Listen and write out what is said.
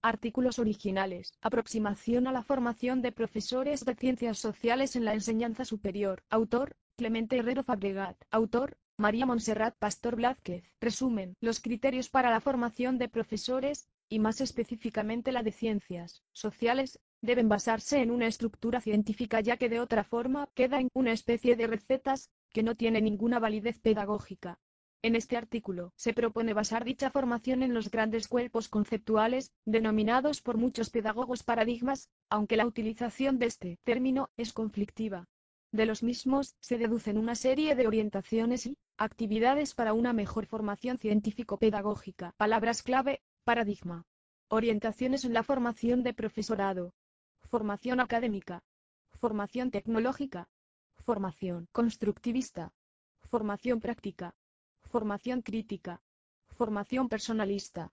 Artículos originales. Aproximación a la formación de profesores de ciencias sociales en la enseñanza superior. Autor, Clemente Herrero Fabregat. Autor, María Montserrat Pastor Blázquez. Resumen. Los criterios para la formación de profesores, y más específicamente la de ciencias sociales, deben basarse en una estructura científica, ya que de otra forma queda en una especie de recetas, que no tiene ninguna validez pedagógica. En este artículo se propone basar dicha formación en los grandes cuerpos conceptuales, denominados por muchos pedagogos paradigmas, aunque la utilización de este término es conflictiva. De los mismos se deducen una serie de orientaciones y actividades para una mejor formación científico-pedagógica. Palabras clave: paradigma. Orientaciones en la formación de profesorado. Formación académica. Formación tecnológica. Formación constructivista. Formación práctica. Formación crítica. Formación personalista.